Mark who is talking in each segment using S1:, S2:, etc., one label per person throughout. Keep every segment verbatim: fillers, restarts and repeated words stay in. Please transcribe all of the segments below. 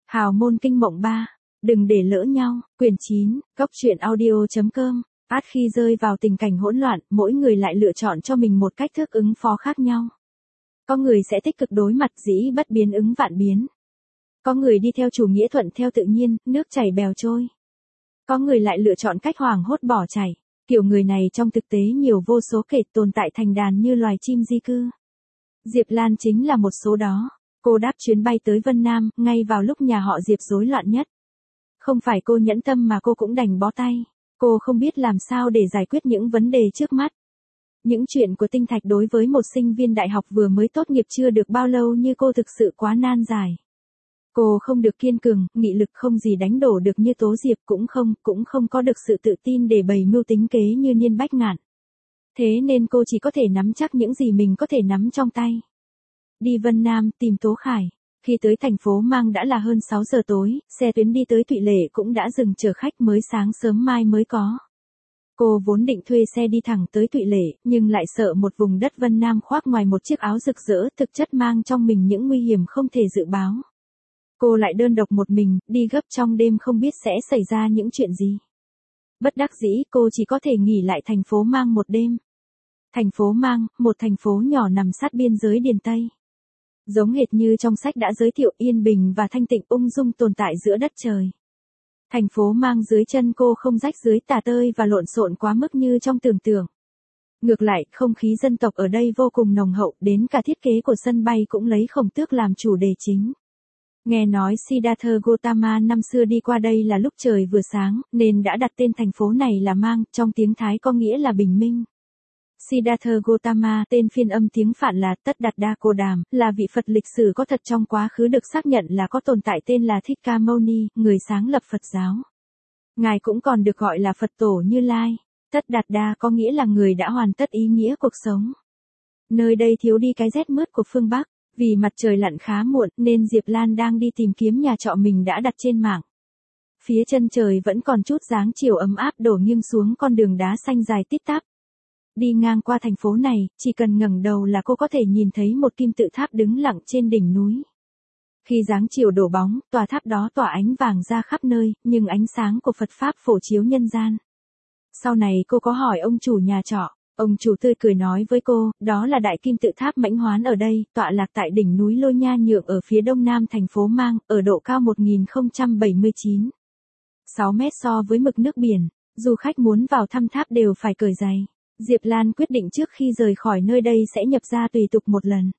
S1: Hào môn kinh mộng ba. Đừng để lỡ nhau. Quyển chín, Cốc truyện audio.com. Át khi rơi vào tình cảnh hỗn loạn, mỗi người lại lựa chọn cho mình một cách thức ứng phó khác nhau. Có người sẽ tích cực đối mặt dĩ bất biến ứng vạn biến. Có người đi theo chủ nghĩa thuận theo tự nhiên, nước chảy bèo trôi. Có người lại lựa chọn cách hoảng hốt bỏ chạy. Kiểu người này trong thực tế nhiều vô số kể, tồn tại thành đàn như loài chim di cư. Diệp Lan chính là một số đó. Cô đáp chuyến bay tới Vân Nam, ngay vào lúc nhà họ Diệp rối loạn nhất. Không phải cô nhẫn tâm mà cô cũng đành bó tay. Cô không biết làm sao để giải quyết những vấn đề trước mắt. Những chuyện của tinh thạch đối với một sinh viên đại học vừa mới tốt nghiệp chưa được bao lâu như cô thực sự quá nan giải. Cô không được kiên cường, nghị lực không gì đánh đổ được như Tố Diệp, cũng không, cũng không có được sự tự tin để bày mưu tính kế như Niên Bách Ngạn. Thế nên cô chỉ có thể nắm chắc những gì mình có thể nắm trong tay. Đi Vân Nam tìm Tố Khải. Khi tới thành phố Mang đã là hơn sáu giờ tối, xe tuyến đi tới Thụy Lệ cũng đã dừng chờ khách, mới sáng sớm mai mới có. Cô vốn định thuê xe đi thẳng tới Thụy Lệ, nhưng lại sợ một vùng đất Vân Nam khoác ngoài một chiếc áo rực rỡ thực chất mang trong mình những nguy hiểm không thể dự báo. Cô lại đơn độc một mình, đi gấp trong đêm không biết sẽ xảy ra những chuyện gì. Bất đắc dĩ cô chỉ có thể nghỉ lại thành phố Mang một đêm. Thành phố Mang, một thành phố nhỏ nằm sát biên giới Điền Tây. Giống hệt như trong sách đã giới thiệu, yên bình và thanh tịnh ung dung tồn tại giữa đất trời. Thành phố Mang dưới chân cô không rách rưới tả tơi và lộn xộn quá mức như trong tưởng tượng. Ngược lại, không khí dân tộc ở đây vô cùng nồng hậu, đến cả thiết kế của sân bay cũng lấy Khổng Tước làm chủ đề chính. Nghe nói Siddhartha Gautama năm xưa đi qua đây là lúc trời vừa sáng, nên đã đặt tên thành phố này là Mang, trong tiếng Thái có nghĩa là bình minh. Siddhartha Gautama, tên phiên âm tiếng Phạn là Tất Đạt Đa Cô Đàm, là vị Phật lịch sử có thật trong quá khứ được xác nhận là có tồn tại, tên là Thích Ca Mâu Ni, người sáng lập Phật giáo. Ngài cũng còn được gọi là Phật Tổ Như Lai. Tất Đạt Đa có nghĩa là người đã hoàn tất ý nghĩa cuộc sống. Nơi đây thiếu đi cái rét mướt của phương Bắc. Vì mặt trời lặn khá muộn nên Diệp Lan đang đi tìm kiếm nhà trọ mình đã đặt trên mạng. Phía chân trời vẫn còn chút dáng chiều ấm áp đổ nghiêng xuống con đường đá xanh dài tít tắp. Đi ngang qua thành phố này, chỉ cần ngẩng đầu là cô có thể nhìn thấy một kim tự tháp đứng lặng trên đỉnh núi. Khi dáng chiều đổ bóng, tòa tháp đó tỏa ánh vàng ra khắp nơi, nhưng ánh sáng của Phật Pháp phổ chiếu nhân gian. Sau này cô có hỏi ông chủ nhà trọ. Ông chủ tươi cười nói với cô, đó là đại kim tự tháp Mãnh Hoán ở đây, tọa lạc tại đỉnh núi Lôi Nha Nhượng ở phía đông nam thành phố Mang, ở độ cao một nghìn không trăm bảy mươi chín phẩy sáu mét so với mực nước biển. Du khách muốn vào thăm tháp đều phải cởi giày. Diệp Lan quyết định trước khi rời khỏi nơi đây sẽ nhập gia tùy tục một lần.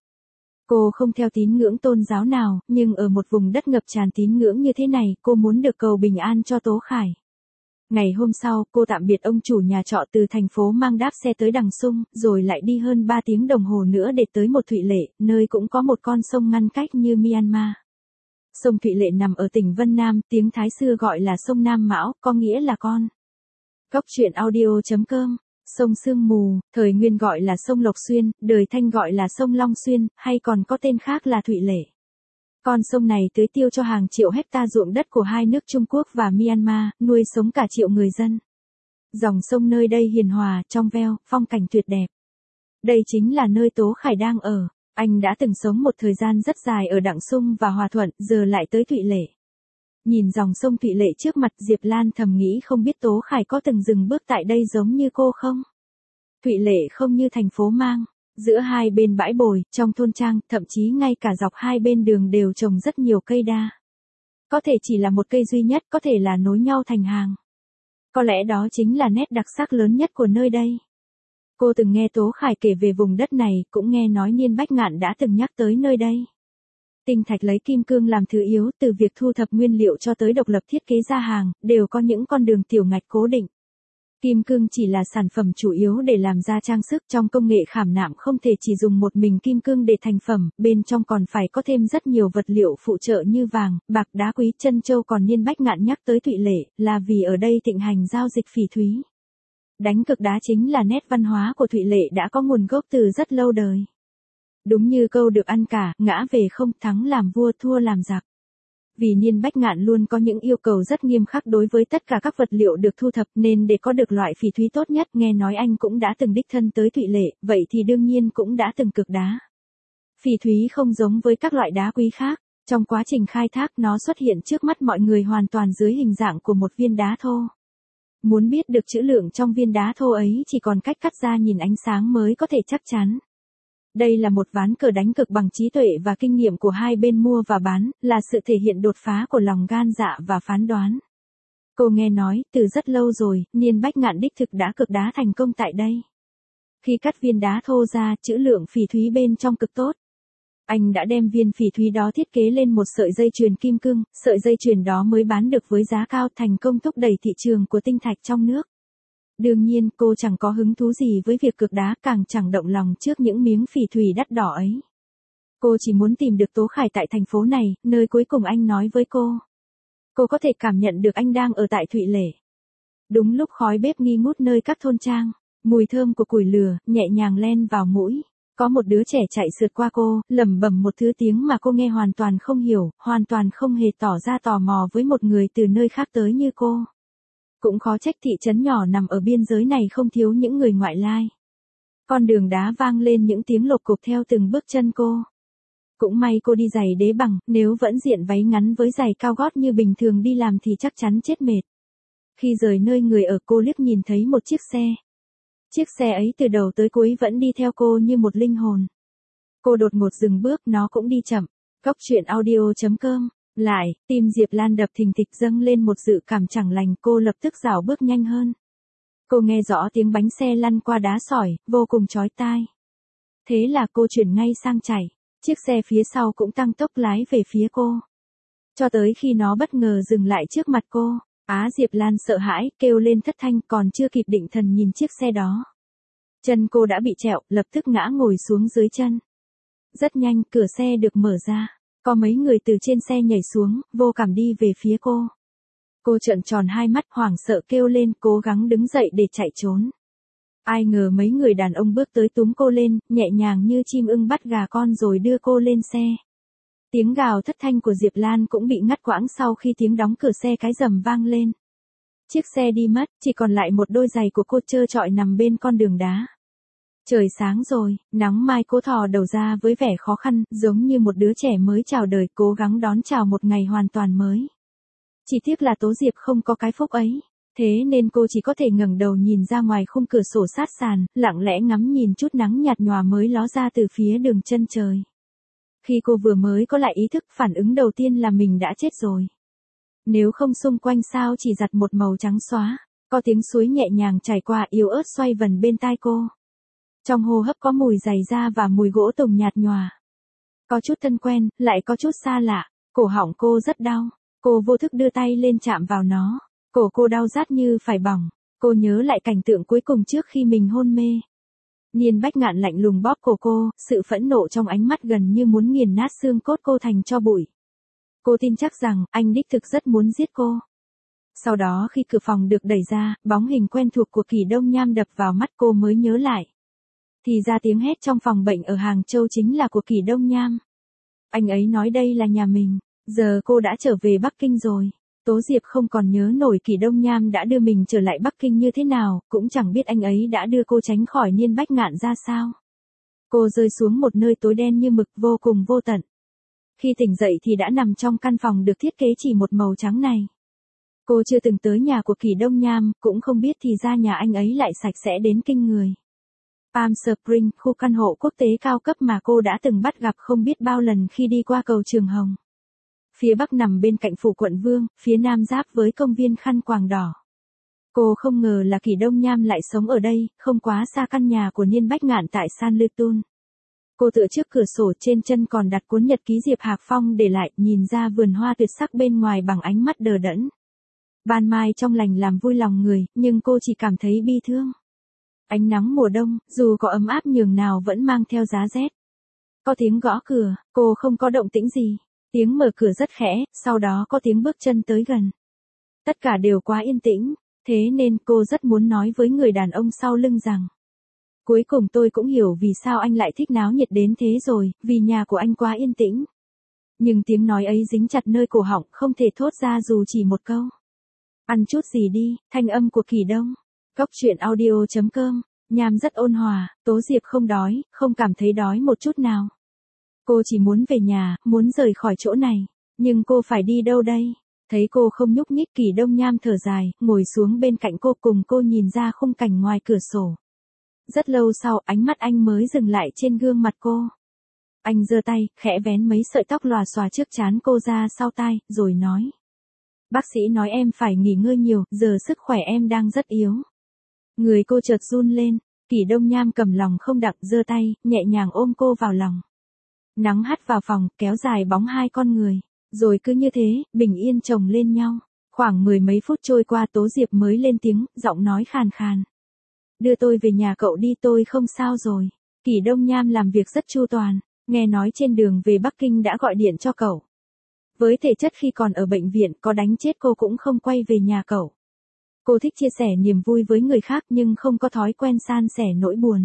S1: Cô không theo tín ngưỡng tôn giáo nào, nhưng ở một vùng đất ngập tràn tín ngưỡng như thế này, cô muốn được cầu bình an cho Tố Khải. Ngày hôm sau, cô tạm biệt ông chủ nhà trọ từ thành phố Mang đáp xe tới Đằng Sung, rồi lại đi hơn ba tiếng đồng hồ nữa để tới một Thụy Lệ, nơi cũng có một con sông ngăn cách như Myanmar. Sông Thụy Lệ nằm ở tỉnh Vân Nam, tiếng Thái xưa gọi là sông Nam Mão, có nghĩa là con. Cốc truyện audio.com. Sông Sương Mù, thời nguyên gọi là sông Lộc Xuyên, đời Thanh gọi là sông Long Xuyên, hay còn có tên khác là Thụy Lệ. Con sông này tưới tiêu cho hàng triệu hecta ruộng đất của hai nước Trung Quốc và Myanmar, nuôi sống cả triệu người dân. Dòng sông nơi đây hiền hòa, trong veo, phong cảnh tuyệt đẹp. Đây chính là nơi Tố Khải đang ở. Anh đã từng sống một thời gian rất dài ở Đặng Sung và Hòa Thuận, giờ lại tới Thụy Lệ. Nhìn dòng sông Thụy Lệ trước mặt, Diệp Lan thầm nghĩ không biết Tố Khải có từng dừng bước tại đây giống như cô không? Thụy Lệ không như thành phố Mang. Giữa hai bên bãi bồi, trong thôn trang, thậm chí ngay cả dọc hai bên đường đều trồng rất nhiều cây đa. Có thể chỉ là một cây duy nhất, có thể là nối nhau thành hàng. Có lẽ đó chính là nét đặc sắc lớn nhất của nơi đây. Cô từng nghe Tố Khải kể về vùng đất này, cũng nghe nói Niên Bách Ngạn đã từng nhắc tới nơi đây. Tinh thạch lấy kim cương làm thứ yếu, từ việc thu thập nguyên liệu cho tới độc lập thiết kế ra hàng, đều có những con đường tiểu ngạch cố định. Kim cương chỉ là sản phẩm chủ yếu để làm ra trang sức, trong công nghệ khảm nạm không thể chỉ dùng một mình kim cương để thành phẩm, bên trong còn phải có thêm rất nhiều vật liệu phụ trợ như vàng, bạc, đá quý, trân châu. Còn Niên Bách Ngạn nhắc tới Thụy Lệ, là vì ở đây thịnh hành giao dịch phỉ thúy. Đánh cược đá chính là nét văn hóa của Thụy Lệ đã có nguồn gốc từ rất lâu đời. Đúng như câu được ăn cả, ngã về không, thắng làm vua thua làm giặc. Vì Niên Bách Ngạn luôn có những yêu cầu rất nghiêm khắc đối với tất cả các vật liệu được thu thập, nên để có được loại phỉ thúy tốt nhất, nghe nói anh cũng đã từng đích thân tới Thụy Lệ, vậy thì đương nhiên cũng đã từng cược đá. Phỉ thúy không giống với các loại đá quý khác. Trong quá trình khai thác nó xuất hiện trước mắt mọi người hoàn toàn dưới hình dạng của một viên đá thô. Muốn biết được trữ lượng trong viên đá thô ấy chỉ còn cách cắt ra nhìn ánh sáng mới có thể chắc chắn. Đây là một ván cờ đánh cực bằng trí tuệ và kinh nghiệm của hai bên mua và bán, là sự thể hiện đột phá của lòng gan dạ và phán đoán. Cô nghe nói, từ rất lâu rồi, Niên Bách Ngạn đích thực đã cực đá thành công tại đây. Khi cắt viên đá thô ra, trữ lượng phỉ thúy bên trong cực tốt. Anh đã đem viên phỉ thúy đó thiết kế lên một sợi dây chuyền kim cương, sợi dây chuyền đó mới bán được với giá cao, thành công thúc đẩy thị trường của tinh thạch trong nước. Đương nhiên cô chẳng có hứng thú gì với việc cược đá, càng chẳng động lòng trước những miếng phỉ thúy đắt đỏ ấy. Cô chỉ muốn tìm được Tố Khải tại thành phố này, nơi cuối cùng anh nói với cô. Cô có thể cảm nhận được anh đang ở tại Thụy Lệ. Đúng lúc khói bếp nghi ngút nơi các thôn trang, mùi thơm của củi lửa nhẹ nhàng len vào mũi. Có một đứa trẻ chạy sượt qua cô, lẩm bẩm một thứ tiếng mà cô nghe hoàn toàn không hiểu, hoàn toàn không hề tỏ ra tò mò với một người từ nơi khác tới như cô. Cũng khó trách thị trấn nhỏ nằm ở biên giới này không thiếu những người ngoại lai. Con đường đá vang lên những tiếng lộc cộc theo từng bước chân cô. Cũng may cô đi giày đế bằng, nếu vẫn diện váy ngắn với giày cao gót như bình thường đi làm thì chắc chắn chết mệt. Khi rời nơi người ở, cô liếc nhìn thấy một chiếc xe. Chiếc xe ấy từ đầu tới cuối vẫn đi theo cô như một linh hồn. Cô đột ngột dừng bước, nó cũng đi chậm. Góc truyện audio chấm com. Lại, tim Diệp Lan đập thình thịch, dâng lên một dự cảm chẳng lành, cô lập tức rảo bước nhanh hơn. Cô nghe rõ tiếng bánh xe lăn qua đá sỏi, vô cùng chói tai. Thế là cô chuyển ngay sang chạy. Chiếc xe phía sau cũng tăng tốc lái về phía cô. Cho tới khi nó bất ngờ dừng lại trước mặt cô. Á Diệp Lan sợ hãi, kêu lên thất thanh, còn chưa kịp định thần nhìn chiếc xe đó. Chân cô đã bị trẹo, lập tức ngã ngồi xuống dưới chân. Rất nhanh, cửa xe được mở ra. Có mấy người từ trên xe nhảy xuống, vô cảm đi về phía cô. Cô trợn tròn hai mắt, hoảng sợ kêu lên, cố gắng đứng dậy để chạy trốn. Ai ngờ mấy người đàn ông bước tới túm cô lên, nhẹ nhàng như chim ưng bắt gà con rồi đưa cô lên xe. Tiếng gào thất thanh của Diệp Lan cũng bị ngắt quãng sau khi tiếng đóng cửa xe cái rầm vang lên. Chiếc xe đi mất, chỉ còn lại một đôi giày của cô trơ trọi nằm bên con đường đá. Trời sáng rồi, nắng mai, cô thò đầu ra với vẻ khó khăn, giống như một đứa trẻ mới chào đời, cố gắng đón chào một ngày hoàn toàn mới. Chỉ tiếc là Tố Diệp không có cái phúc ấy. Thế nên cô chỉ có thể ngẩng đầu nhìn ra ngoài khung cửa sổ sát sàn, lặng lẽ ngắm nhìn chút nắng nhạt nhòa mới ló ra từ phía đường chân trời. Khi cô vừa mới có lại ý thức, phản ứng đầu tiên là mình đã chết rồi. Nếu không xung quanh sao chỉ giặt một màu trắng xóa, có tiếng suối nhẹ nhàng chảy qua yếu ớt xoay vần bên tai cô. Trong hô hấp có mùi giày da và mùi gỗ tùng nhạt nhòa. Có chút thân quen, lại có chút xa lạ, cổ họng cô rất đau. Cô vô thức đưa tay lên chạm vào nó. Cổ cô đau rát như phải bỏng. Cô nhớ lại cảnh tượng cuối cùng trước khi mình hôn mê. Niên Bách Ngạn lạnh lùng bóp cổ cô, sự phẫn nộ trong ánh mắt gần như muốn nghiền nát xương cốt cô thành tro bụi. Cô tin chắc rằng, anh đích thực rất muốn giết cô. Sau đó khi cửa phòng được đẩy ra, bóng hình quen thuộc của Kỳ Đông Nham đập vào mắt, cô mới nhớ lại. Thì ra tiếng hét trong phòng bệnh ở Hàng Châu chính là của Kỳ Đông Nham. Anh ấy nói đây là nhà mình, giờ cô đã trở về Bắc Kinh rồi. Tố Diệp không còn nhớ nổi Kỳ Đông Nham đã đưa mình trở lại Bắc Kinh như thế nào, cũng chẳng biết anh ấy đã đưa cô tránh khỏi Niên Bách Ngạn ra sao. Cô rơi xuống một nơi tối đen như mực, vô cùng vô tận. Khi tỉnh dậy thì đã nằm trong căn phòng được thiết kế chỉ một màu trắng này. Cô chưa từng tới nhà của Kỳ Đông Nham, cũng không biết thì ra nhà anh ấy lại sạch sẽ đến kinh người. Palm Spring, khu căn hộ quốc tế cao cấp mà cô đã từng bắt gặp không biết bao lần khi đi qua cầu Trường Hồng. Phía bắc nằm bên cạnh phủ Quận Vương, phía nam giáp với công viên Khăn Quàng Đỏ. Cô không ngờ là Kỳ Đông Nham lại sống ở đây, không quá xa căn nhà của Niên Bách Ngạn tại San Lutun. Cô tựa trước cửa sổ, trên chân còn đặt cuốn nhật ký Diệp Hạc Phong để lại, nhìn ra vườn hoa tuyệt sắc bên ngoài bằng ánh mắt đờ đẫn. Ban mai trong lành làm vui lòng người, nhưng cô chỉ cảm thấy bi thương. Ánh nắng mùa đông, dù có ấm áp nhường nào vẫn mang theo giá rét. Có tiếng gõ cửa, cô không có động tĩnh gì. Tiếng mở cửa rất khẽ, sau đó có tiếng bước chân tới gần. Tất cả đều quá yên tĩnh, thế nên cô rất muốn nói với người đàn ông sau lưng rằng. Cuối cùng tôi cũng hiểu vì sao anh lại thích náo nhiệt đến thế rồi, vì nhà của anh quá yên tĩnh. Nhưng tiếng nói ấy dính chặt nơi cổ họng, không thể thốt ra dù chỉ một câu. Ăn chút gì đi, thanh âm của Kỳ Đông. Góc truyện audio chấm com, Nham rất ôn hòa, Tố Diệp không đói, không cảm thấy đói một chút nào. Cô chỉ muốn về nhà, muốn rời khỏi chỗ này. Nhưng cô phải đi đâu đây? Thấy cô không nhúc nhích, Kỳ Đông Nham thở dài, ngồi xuống bên cạnh cô cùng cô nhìn ra khung cảnh ngoài cửa sổ. Rất lâu sau, ánh mắt anh mới dừng lại trên gương mặt cô. Anh giơ tay, khẽ vén mấy sợi tóc lòa xòa trước trán cô ra sau tai, rồi nói. Bác sĩ nói em phải nghỉ ngơi nhiều, giờ sức khỏe em đang rất yếu. Người cô chợt run lên, Kỳ Đông Nham cầm lòng không đặng giơ tay, nhẹ nhàng ôm cô vào lòng. Nắng hắt vào phòng, kéo dài bóng hai con người. Rồi cứ như thế, bình yên chồng lên nhau. Khoảng mười mấy phút trôi qua Tố Diệp mới lên tiếng, giọng nói khàn khàn. Đưa tôi về nhà cậu đi, tôi không sao rồi. Kỳ Đông Nham làm việc rất chu toàn, nghe nói trên đường về Bắc Kinh đã gọi điện cho cậu. Với thể chất khi còn ở bệnh viện có đánh chết cô cũng không quay về nhà cậu. Cô thích chia sẻ niềm vui với người khác nhưng không có thói quen san sẻ nỗi buồn.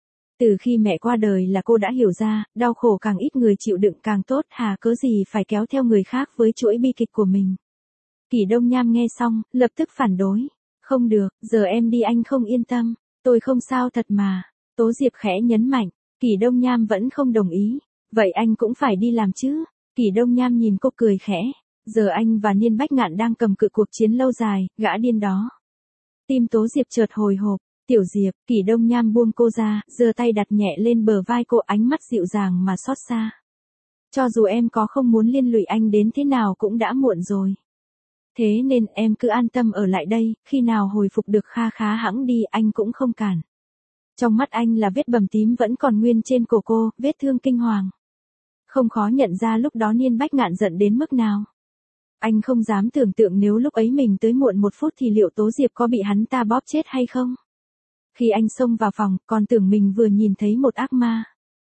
S1: Từ khi mẹ qua đời là cô đã hiểu ra, đau khổ càng ít người chịu đựng càng tốt, hà cớ gì phải kéo theo người khác với chuỗi bi kịch của mình. Kỳ Đông Nham nghe xong, lập tức phản đối. Không được, giờ em đi anh không yên tâm, tôi không sao thật mà. Tố Diệp khẽ nhấn mạnh, Kỳ Đông Nham vẫn không đồng ý. Vậy anh cũng phải đi làm chứ. Kỳ Đông Nham nhìn cô cười khẽ. Giờ anh và Niên Bách Ngạn đang cầm cự cuộc chiến lâu dài, gã điên đó. Tim Tố Diệp chợt hồi hộp. Tiểu Diệp, Kỳ Đông Nham buông cô ra, giơ tay đặt nhẹ lên bờ vai cô, ánh mắt dịu dàng mà xót xa. Cho dù em có không muốn liên lụy anh đến thế nào cũng đã muộn rồi. Thế nên em cứ an tâm ở lại đây, khi nào hồi phục được kha khá hẵng đi anh cũng không cản. Trong mắt anh là vết bầm tím vẫn còn nguyên trên cổ cô, vết thương kinh hoàng. Không khó nhận ra lúc đó Niên Bách Ngạn giận đến mức nào. Anh không dám tưởng tượng nếu lúc ấy mình tới muộn một phút thì liệu Tố Diệp có bị hắn ta bóp chết hay không. Khi anh xông vào phòng, còn tưởng mình vừa nhìn thấy một ác ma.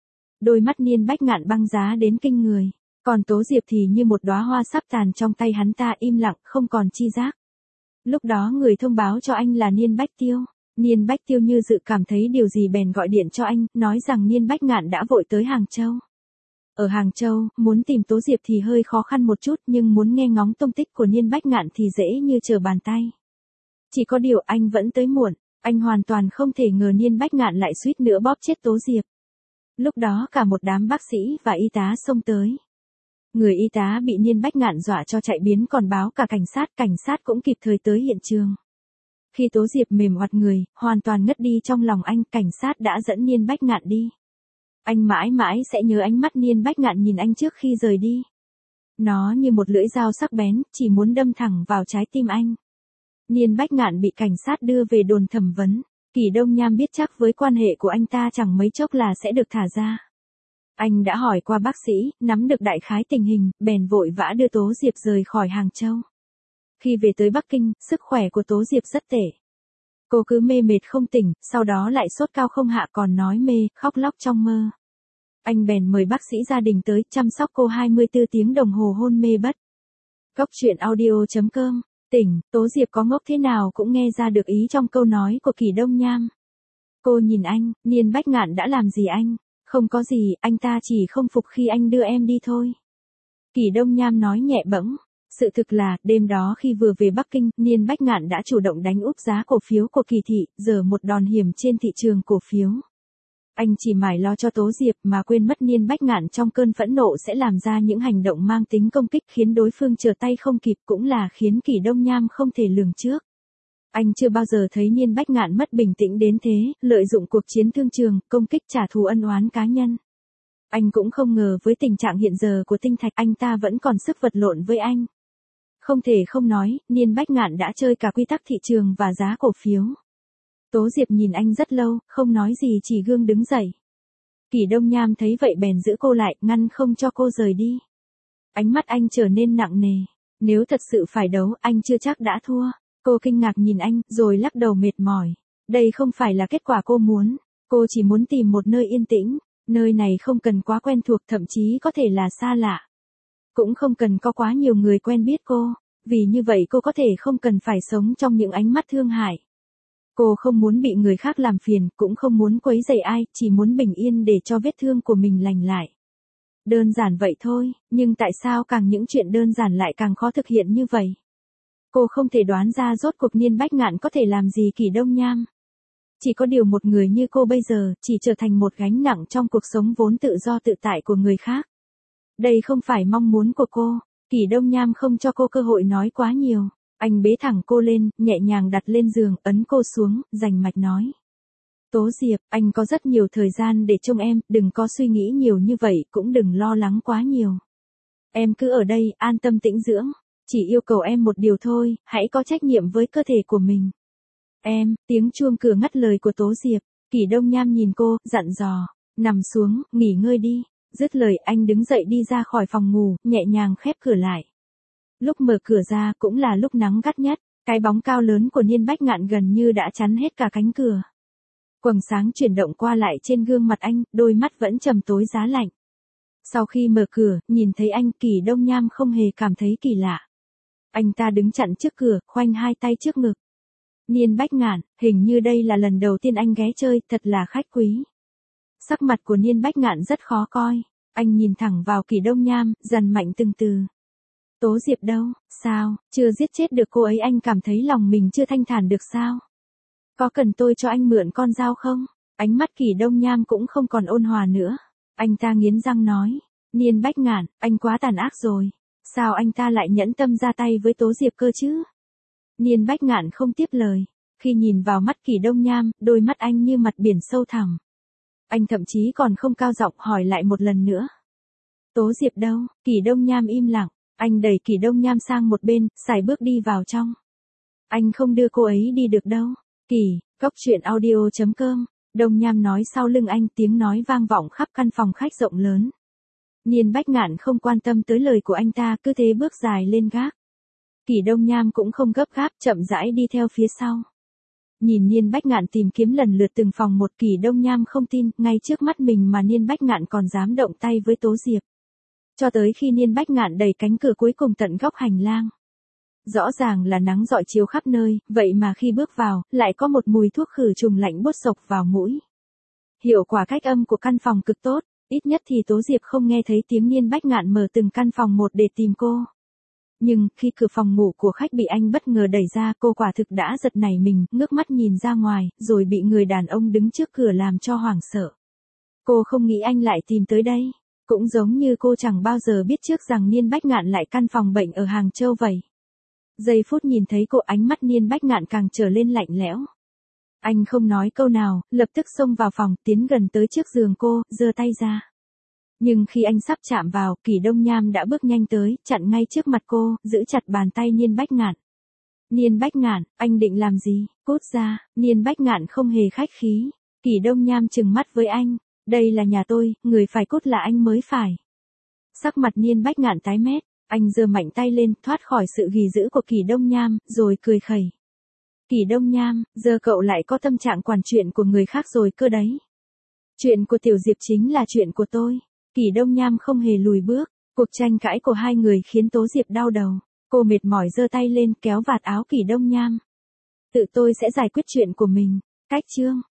S1: Đôi mắt Niên Bách Ngạn băng giá đến kinh người. Còn Tố Diệp thì như một đóa hoa sắp tàn trong tay hắn ta, im lặng, không còn chi giác. Lúc đó người thông báo cho anh là Niên Bách Tiêu. Niên Bách Tiêu như dự cảm thấy điều gì bèn gọi điện cho anh, nói rằng Niên Bách Ngạn đã vội tới Hàng Châu. Ở Hàng Châu, muốn tìm Tố Diệp thì hơi khó khăn một chút, nhưng muốn nghe ngóng tung tích của Niên Bách Ngạn thì dễ như trở bàn tay. Chỉ có điều anh vẫn tới muộn. Anh hoàn toàn không thể ngờ Niên Bách Ngạn lại suýt nữa bóp chết Tố Diệp. Lúc đó cả một đám bác sĩ và y tá xông tới. Người y tá bị Niên Bách Ngạn dọa cho chạy biến, còn báo cả cảnh sát, cảnh sát cũng kịp thời tới hiện trường. Khi Tố Diệp mềm oặt người, hoàn toàn ngất đi trong lòng anh, cảnh sát đã dẫn Niên Bách Ngạn đi. Anh mãi mãi sẽ nhớ ánh mắt Niên Bách Ngạn nhìn anh trước khi rời đi. Nó như một lưỡi dao sắc bén, chỉ muốn đâm thẳng vào trái tim anh. Niên Bách Ngạn bị cảnh sát đưa về đồn thẩm vấn. Kỳ Đông Nham biết chắc với quan hệ của anh ta chẳng mấy chốc là sẽ được thả ra. Anh đã hỏi qua bác sĩ, nắm được đại khái tình hình, bèn vội vã đưa Tố Diệp rời khỏi Hàng Châu. Khi về tới Bắc Kinh, sức khỏe của Tố Diệp rất tệ. Cô cứ mê mệt không tỉnh, sau đó lại sốt cao không hạ, còn nói mê, khóc lóc trong mơ. Anh bèn mời bác sĩ gia đình tới chăm sóc cô hai mươi tư tiếng đồng hồ hôn mê bất. Cốc truyện audio chấm com. Tỉnh, Tố Diệp có ngốc thế nào cũng nghe ra được ý trong câu nói của Kỳ Đông Nham. Cô nhìn anh, Niên Bách Ngạn đã làm gì anh? Không có gì, anh ta chỉ không phục khi anh đưa em đi thôi. Kỳ Đông Nham nói nhẹ bẫng. Sự thực là, đêm đó khi vừa về Bắc Kinh, Niên Bách Ngạn đã chủ động đánh úp giá cổ phiếu của Kỳ thị, giờ một đòn hiểm trên thị trường cổ phiếu. Anh chỉ mải lo cho Tố Diệp mà quên mất Niên Bách Ngạn trong cơn phẫn nộ sẽ làm ra những hành động mang tính công kích khiến đối phương trở tay không kịp, cũng là khiến Kỳ Đông Nham không thể lường trước. Anh chưa bao giờ thấy Niên Bách Ngạn mất bình tĩnh đến thế, lợi dụng cuộc chiến thương trường, công kích trả thù ân oán cá nhân. Anh cũng không ngờ với tình trạng hiện giờ của Tinh Thạch, anh ta vẫn còn sức vật lộn với anh. Không thể không nói, Niên Bách Ngạn đã chơi cả quy tắc thị trường và giá cổ phiếu. Tố Diệp nhìn anh rất lâu, không nói gì, chỉ gương đứng dậy. Kỳ Đông Nham thấy vậy bèn giữ cô lại, ngăn không cho cô rời đi. Ánh mắt anh trở nên nặng nề. Nếu thật sự phải đấu, anh chưa chắc đã thua. Cô kinh ngạc nhìn anh, rồi lắc đầu mệt mỏi. Đây không phải là kết quả cô muốn. Cô chỉ muốn tìm một nơi yên tĩnh. Nơi này không cần quá quen thuộc, thậm chí có thể là xa lạ. Cũng không cần có quá nhiều người quen biết cô. Vì như vậy cô có thể không cần phải sống trong những ánh mắt thương hại. Cô không muốn bị người khác làm phiền, cũng không muốn quấy rầy ai, chỉ muốn bình yên để cho vết thương của mình lành lại. Đơn giản vậy thôi, nhưng tại sao càng những chuyện đơn giản lại càng khó thực hiện như vậy? Cô không thể đoán ra rốt cuộc Niên Bách Ngạn có thể làm gì Kỳ Đông Nham. Chỉ có điều một người như cô bây giờ, chỉ trở thành một gánh nặng trong cuộc sống vốn tự do tự tại của người khác. Đây không phải mong muốn của cô. Kỷ Đông Nham không cho cô cơ hội nói quá nhiều. Anh bế thẳng cô lên, nhẹ nhàng đặt lên giường, ấn cô xuống, rành mạch nói. Tố Diệp, anh có rất nhiều thời gian để trông em, đừng có suy nghĩ nhiều như vậy, cũng đừng lo lắng quá nhiều. Em cứ ở đây, an tâm tĩnh dưỡng. Chỉ yêu cầu em một điều thôi, hãy có trách nhiệm với cơ thể của mình. Em, tiếng chuông cửa ngắt lời của Tố Diệp. Kỷ Đông Nham nhìn cô, dặn dò. Nằm xuống, nghỉ ngơi đi. Dứt lời anh đứng dậy đi ra khỏi phòng ngủ, nhẹ nhàng khép cửa lại. Lúc mở cửa ra cũng là lúc nắng gắt nhất. Cái bóng cao lớn của Niên Bách Ngạn gần như đã chắn hết cả cánh cửa. Quầng sáng chuyển động qua lại trên gương mặt anh, đôi mắt vẫn trầm tối giá lạnh. Sau khi mở cửa, nhìn thấy anh, Kỷ Đông Nham không hề cảm thấy kỳ lạ. Anh ta đứng chặn trước cửa, khoanh hai tay trước ngực. Niên Bách Ngạn, hình như đây là lần đầu tiên anh ghé chơi, thật là khách quý. Sắc mặt của Niên Bách Ngạn rất khó coi. Anh nhìn thẳng vào Kỷ Đông Nham, dằn mạnh từng từ. Tố Diệp đâu, sao, chưa giết chết được cô ấy anh cảm thấy lòng mình chưa thanh thản được sao? Có cần tôi cho anh mượn con dao không? Ánh mắt Kỷ Đông Nham cũng không còn ôn hòa nữa. Anh ta nghiến răng nói. Niên Bách Ngạn, anh quá tàn ác rồi. Sao anh ta lại nhẫn tâm ra tay với Tố Diệp cơ chứ? Niên Bách Ngạn không tiếp lời. Khi nhìn vào mắt Kỷ Đông Nham, đôi mắt anh như mặt biển sâu thẳm. Anh thậm chí còn không cao giọng hỏi lại một lần nữa. Tố Diệp đâu? Kỷ Đông Nham im lặng. Anh đẩy Kỷ Đông Nham sang một bên, sải bước đi vào trong. Anh không đưa cô ấy đi được đâu. Kỷ, góc truyện audio chấm com. Đông Nham nói sau lưng anh, tiếng nói vang vọng khắp căn phòng khách rộng lớn. Niên Bách Ngạn không quan tâm tới lời của anh ta, cứ thế bước dài lên gác. Kỷ Đông Nham cũng không gấp gáp, chậm rãi đi theo phía sau. Nhìn Niên Bách Ngạn tìm kiếm lần lượt từng phòng một, Kỷ Đông Nham không tin, ngay trước mắt mình mà Niên Bách Ngạn còn dám động tay với Tố Diệp. Cho tới khi Niên Bách Ngạn đẩy cánh cửa cuối cùng tận góc hành lang. Rõ ràng là nắng rọi chiếu khắp nơi, vậy mà khi bước vào, lại có một mùi thuốc khử trùng lạnh buốt sộc vào mũi. Hiệu quả cách âm của căn phòng cực tốt, ít nhất thì Tố Diệp không nghe thấy tiếng Niên Bách Ngạn mở từng căn phòng một để tìm cô. Nhưng, khi cửa phòng ngủ của khách bị anh bất ngờ đẩy ra, cô quả thực đã giật nảy mình, ngước mắt nhìn ra ngoài, rồi bị người đàn ông đứng trước cửa làm cho hoảng sợ. Cô không nghĩ anh lại tìm tới đây. Cũng giống như cô chẳng bao giờ biết trước rằng Niên Bách Ngạn lại căn phòng bệnh ở Hàng Châu vậy. Giây phút nhìn thấy cô, ánh mắt Niên Bách Ngạn càng trở lên lạnh lẽo. Anh không nói câu nào, lập tức xông vào phòng, tiến gần tới trước giường cô, giơ tay ra. Nhưng khi anh sắp chạm vào, Kỷ Đông Nham đã bước nhanh tới, chặn ngay trước mặt cô, giữ chặt bàn tay Niên Bách Ngạn. Niên Bách Ngạn, anh định làm gì? Cút ra. Niên Bách Ngạn không hề khách khí. Kỷ Đông Nham trừng mắt với anh. Đây là nhà tôi, người phải cút là anh mới phải. Sắc mặt Niên Bách Ngạn tái mét, anh giơ mạnh tay lên, thoát khỏi sự gỉ giữ của Kỷ Đông Nham, rồi cười khẩy. Kỷ Đông Nham, giờ cậu lại có tâm trạng quản chuyện của người khác rồi cơ đấy. Chuyện của Tiểu Diệp chính là chuyện của tôi. Kỷ Đông Nham không hề lùi bước, cuộc tranh cãi của hai người khiến Tố Diệp đau đầu. Cô mệt mỏi giơ tay lên kéo vạt áo Kỷ Đông Nham. Tự tôi sẽ giải quyết chuyện của mình. Cách chương.